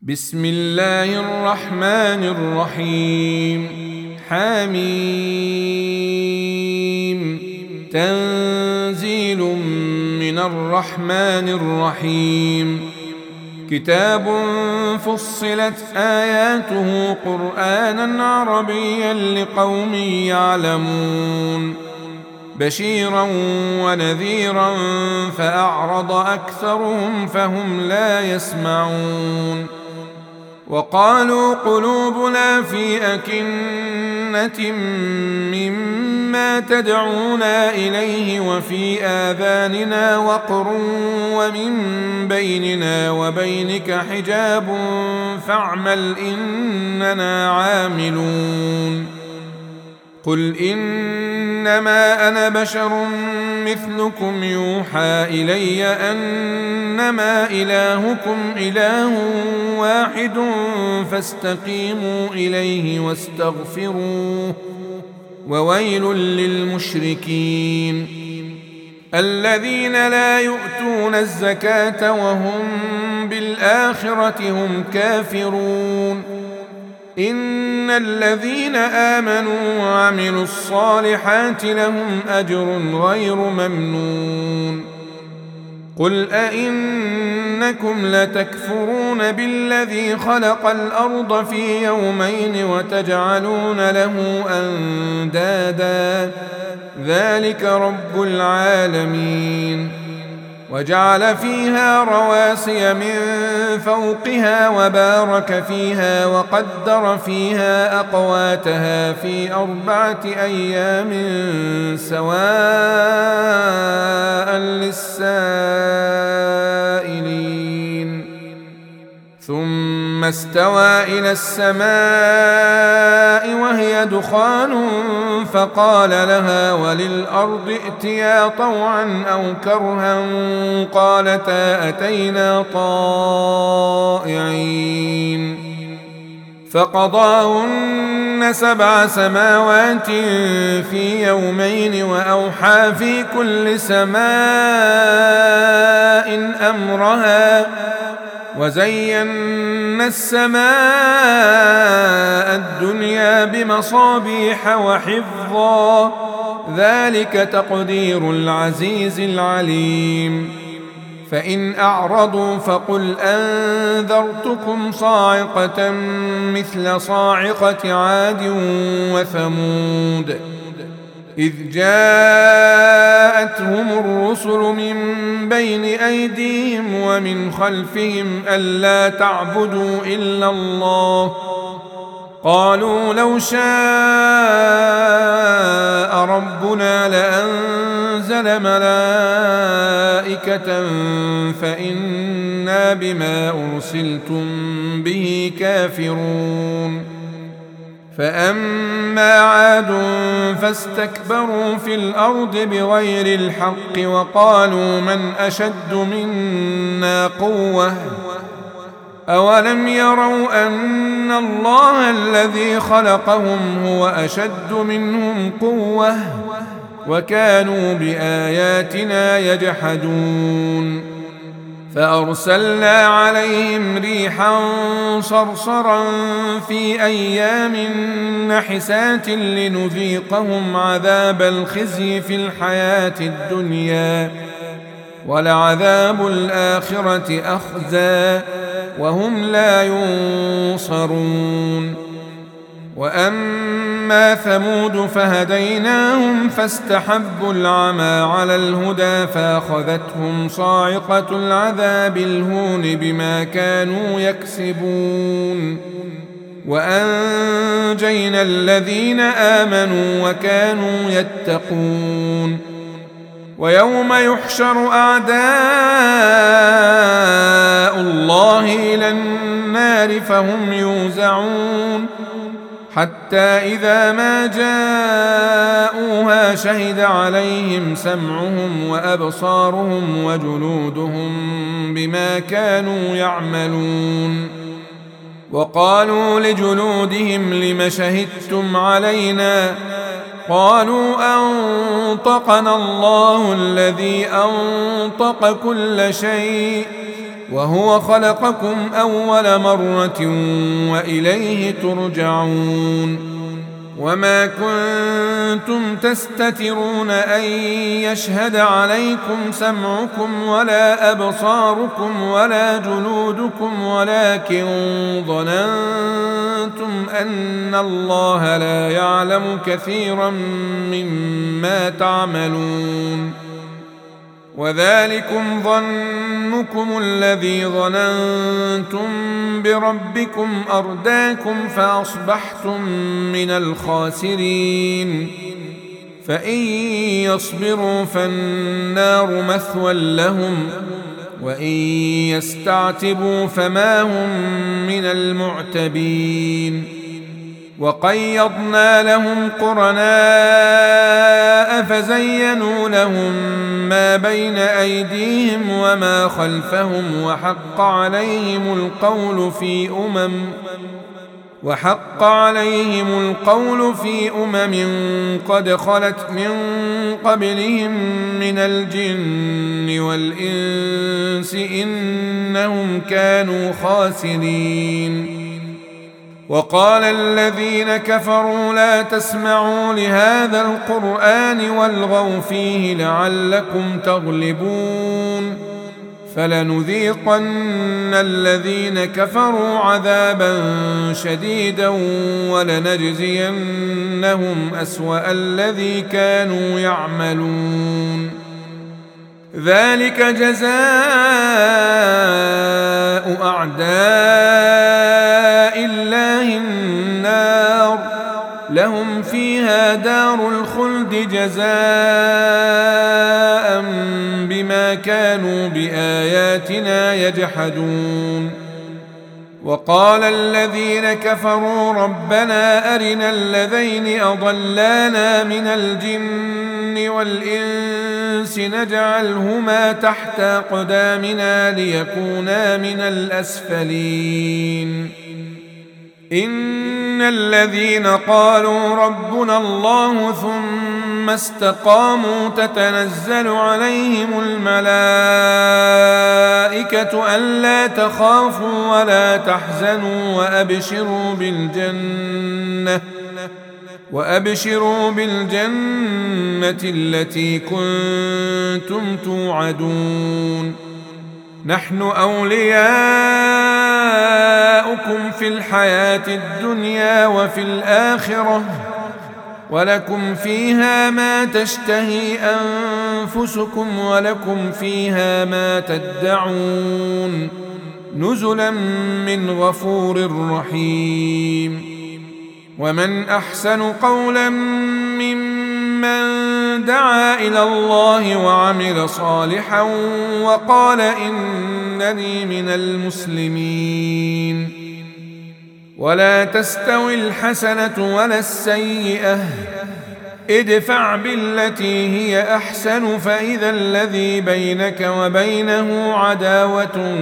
بسم الله الرحمن الرحيم. حميم. تنزيل من الرحمن الرحيم. كتاب فصلت آياته قرآنا عربيا لقوم يعلمون، بشيرا ونذيرا فأعرض أكثرهم فهم لا يسمعون. وقالوا قلوبنا في أكنة مما تدعونا إليه وفي آذاننا وقر ومن بيننا وبينك حجاب فاعمل إننا عاملون. قل إنما أنا بشر مثلكم يوحى إلي أنما إلهكم إله واحد فاستقيموا إليه واستغفروه، وويل للمشركين الذين لا يؤتون الزكاة وهم بالآخرة هم كافرون. إن الذين آمنوا وعملوا الصالحات لهم أجر غير ممنون. قل أئنكم لتكفرون بالذي خلق الأرض في يومين وتجعلون له أندادا ذلك رب العالمين. وجعل فيها رواسي من فوقها وبارك فيها وقدر فيها أقواتها في 4 أيام سواء للسائلين. ثم استوى إلى السماء وهي دخان فقال لها وللأرض ائتيا طوعا أو كرها قالتا أتينا طائعين. فقضاهن 7 سماوات في يومين وأوحى في كل سماء أمرها وزينا السماء الدنيا بمصابيح وحفظا ذلك تقدير العزيز العليم. فإن أعرضوا فقل أنذرتكم صاعقة مثل صاعقة عاد وثمود إذ جاءتهم الرسل من بين أيديهم ومن خلفهم ألا تعبدوا إلا الله قالوا لو شاء ربنا لأنزل ملائكة فإنا بما أرسلتم به كافرون. فأما عاد فاستكبروا في الأرض بغير الحق وقالوا من أشد منا قوة أولم يروا أن الله الذي خلقهم هو أشد منهم قوة وكانوا بآياتنا يجحدون. فأرسلنا عليهم ريحا صرصرا في أيام نحسات لنذيقهم عذاب الخزي في الحياة الدنيا ولعذاب الآخرة أخزى وهم لا ينصرون. وأما ثمود فهديناهم فاستحبوا العمى على الهدى فأخذتهم صاعقة العذاب الهون بما كانوا يكسبون. وأنجينا الذين آمنوا وكانوا يتقون. ويوم يحشر أعداء الله إلى النار فهم يوزعون حتى إذا ما جاءوها شهد عليهم سمعهم وأبصارهم وجلودهم بما كانوا يعملون. وقالوا لجلودهم لم شهدتم علينا قالوا أنطقنا الله الذي أنطق كل شيء وهو خلقكم أول مرة وإليه ترجعون وما كنتم تستترون أن يشهد عليكم سمعكم ولا أبصاركم ولا جلودكم ولكن ظننتم أن الله لا يعلم كثيرا مما تعملون وذلكم ظنكم الذي ظننتم بربكم أرداكم فأصبحتم من الخاسرين فإن يصبروا فالنار مثوى لهم وإن يستعتبوا فما هم من المعتبين وقيضنا لهم قرناء فزينوا لهم ما بين أيديهم وما خلفهم وحق عليهم القول في قد خلت من قبلهم من الجن والإنس إنهم كانوا خاسرين وقال الذين كفروا لا تسمعوا لهذا القرآن والغوا فيه لعلكم تغلبون فلنذيقن الذين كفروا عذابا شديدا ولنجزينهم أسوأ الذي كانوا يعملون ذلك جزاء أعداء الله النار لهم فيها دار الخلد جزاء بما كانوا بآياتنا يجحدون وقال الذين كفروا ربنا أرنا الذين أضلانا من الجن والإنس نجعلهما تحت أقدامنا ليكونا من الأسفلين إن الذين قالوا ربنا الله ثم استقاموا تتنزل عليهم الملائكة ألا تخافوا ولا تحزنوا وأبشروا بالجنة التي كنتم توعدون نحن أولياؤكم في الحياة الدنيا وفي الآخرة ولكم فيها ما تشتهي أنفسكم ولكم فيها ما تدعون نزلا من غفور رحيم ومن أحسن قولا ممن دعا إلى الله وعمل صالحا وقال إنني من المسلمين ولا تستوي الحسنة ولا السيئة ادفع بالتي هي أحسن فإذا الذي بينك وبينه عداوة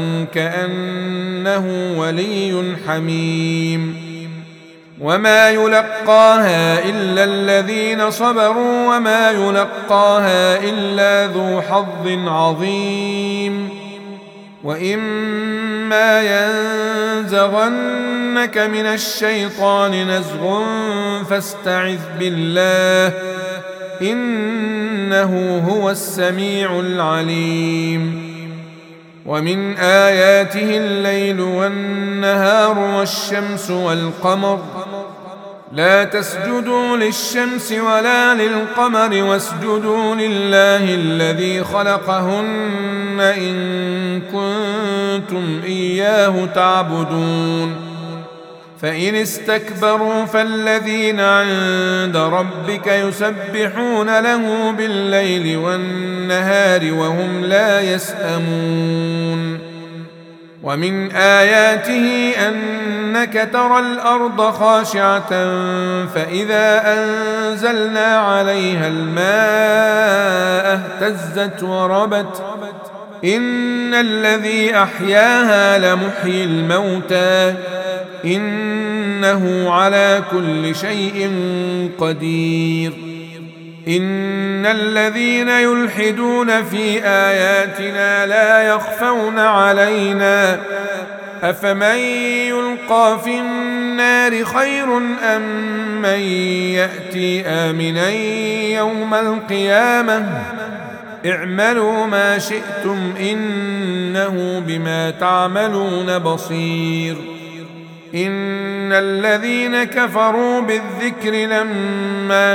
كأنه ولي حميم وما يلقاها إلا الذين صبروا وما يلقاها إلا ذو حظ عظيم وإما ينزغنك من الشيطان نزغ فاستعذ بالله إنه هو السميع العليم ومن آياته الليل والنهار والشمس والقمر لا تسجدوا للشمس ولا للقمر واسجدوا لله الذي خلقهن إن كنتم إياه تعبدون فإن استكبروا فالذين عند ربك يسبحون له بالليل والنهار وهم لا يسأمون ومن آياته أنك ترى الأرض خاشعة فإذا أنزلنا عليها الماء اهتزت وربت إن الذي أحياها لمحيي الموتى إنه على كل شيء قدير إن الذين يلحدون في آياتنا لا يخفون علينا أفمن يلقى في النار خير أم من يأتي آمنا يوم القيامة اعملوا ما شئتم إنه بما تعملون بصير إن الذين كفروا بالذكر لما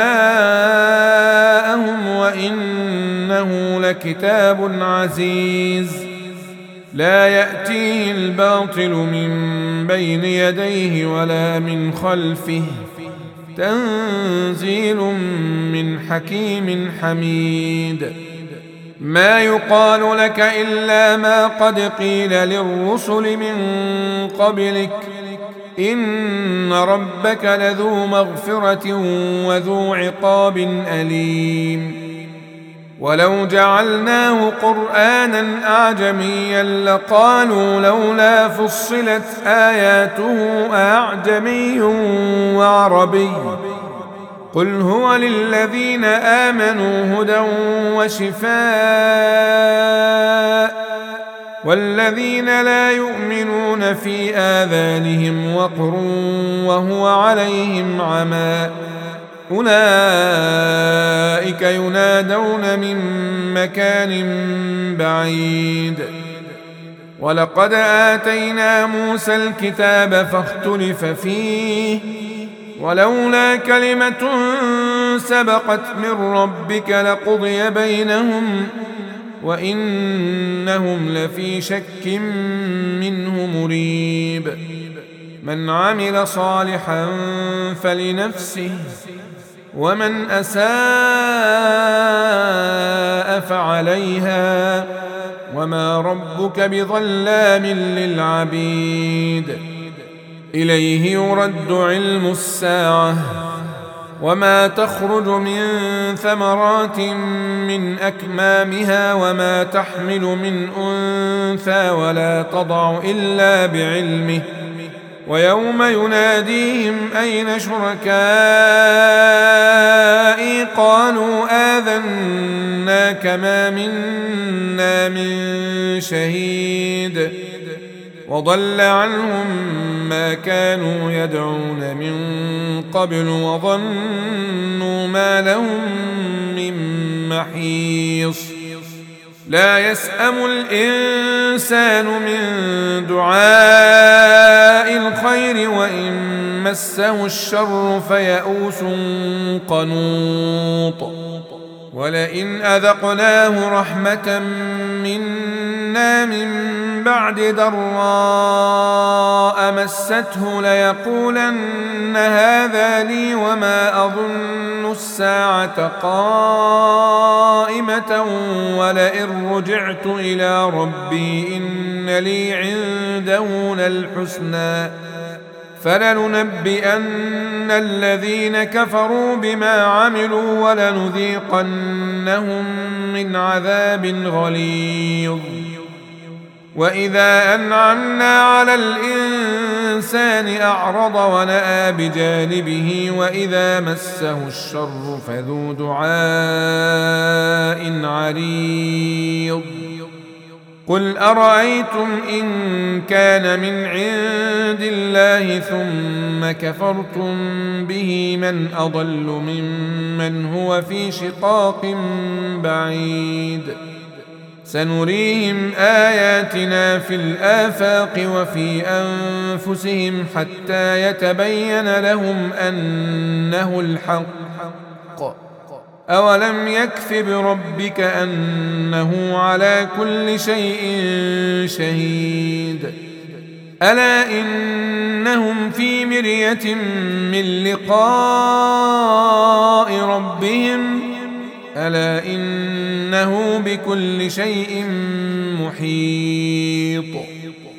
جاءهم وإنه لكتاب عزيز لا يأتيه الباطل من بين يديه ولا من خلفه تنزيل من حكيم حميد ما يقال لك إلا ما قد قيل للرسل من قبلك إن ربك لذو مغفرة وذو عقاب أليم ولو جعلناه قرآنا أعجميا لقالوا لولا فصلت آياته أعجمي وعربي قل هو للذين آمنوا هدى وشفاء والذين لا يؤمنون في آذانهم وقر وهو عليهم عمى أولئك ينادون من مكان بعيد ولقد آتينا موسى الكتاب فاختلف فيه ولولا كلمة سبقت من ربك لقضي بينهم وإنهم لفي شك منه مريب من عمل صالحا فلنفسه ومن أساء فعليها وما ربك بظلام للعبيد إليه يرد علم الساعة وما تخرج من ثمرات من أكمامها وما تحمل من أنثى ولا تضع إلا بعلمه ويوم يناديهم أين شركائي قالوا آذناك ما منا من شهيد وضل عنهم ما كانوا يدعون من قبل وظنوا ما لهم من محيص لا يسأم الإنسان من دعاء الخير وإن مسه الشر فيئوس قنوط ولئن أذقناه رحمة منا من بعد ضراء مسته ليقولن هذا لي وما أظن الساعة قائمة ولئن رجعت إلى ربي إن لي عنده للحسنى فلننبئن الذين كفروا بما عملوا ولنذيقنهم من عذاب غليظ وإذا أنعمنا على الإنسان أعرض ونأى بجانبه وإذا مسه الشر فذو دعاء عريض قل أرأيتم إن كان من عند الله ثم كفرتم به من أضل ممن هو في شقاق بعيد سنريهم آياتنا في الآفاق وفي أنفسهم حتى يتبين لهم أنه الحق أولم يكف بربك أنه على كل شيء شهيد ألا إنهم في مرية من لقاء ربهم ألا إنه بكل شيء محيط